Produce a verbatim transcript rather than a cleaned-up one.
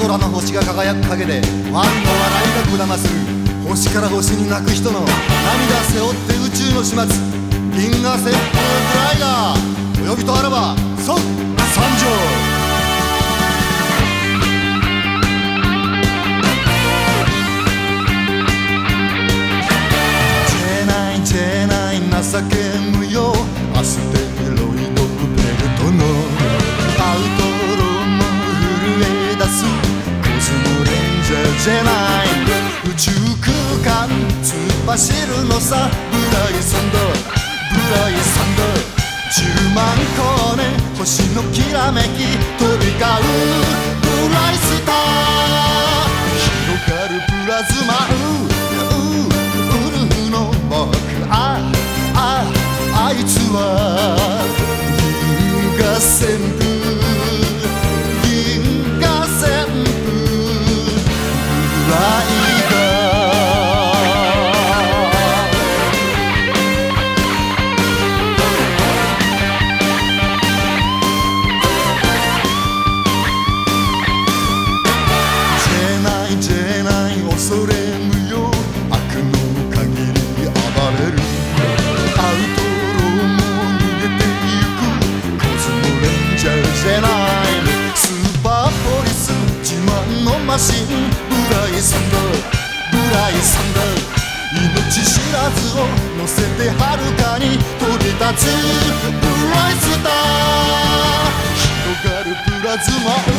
空の星が輝く陰でファンの笑いがこだまする。星から星に泣く人の涙背負って宇宙の始末。銀河旋風グライダー、お呼びとあらば即参上。情け無用アステロイドベルトのアウトローも震え出すコスモレンジャーじゃない。宇宙空間突っ走るのさ。ブライサンドブライサンドじゅうまん光年星のきらめき飛び交うブライスター。広がるプラズマウルフの僕ああいつは銀河旋風銀河旋風ブライダー。ジェナイジェナイ恐れ無用悪の限り暴れる。アウトじゃないスーパーポリス自慢のマシンブライサンドブライサンド命知らずを乗せて遥かに飛び立つブライスター。広がるプラズマ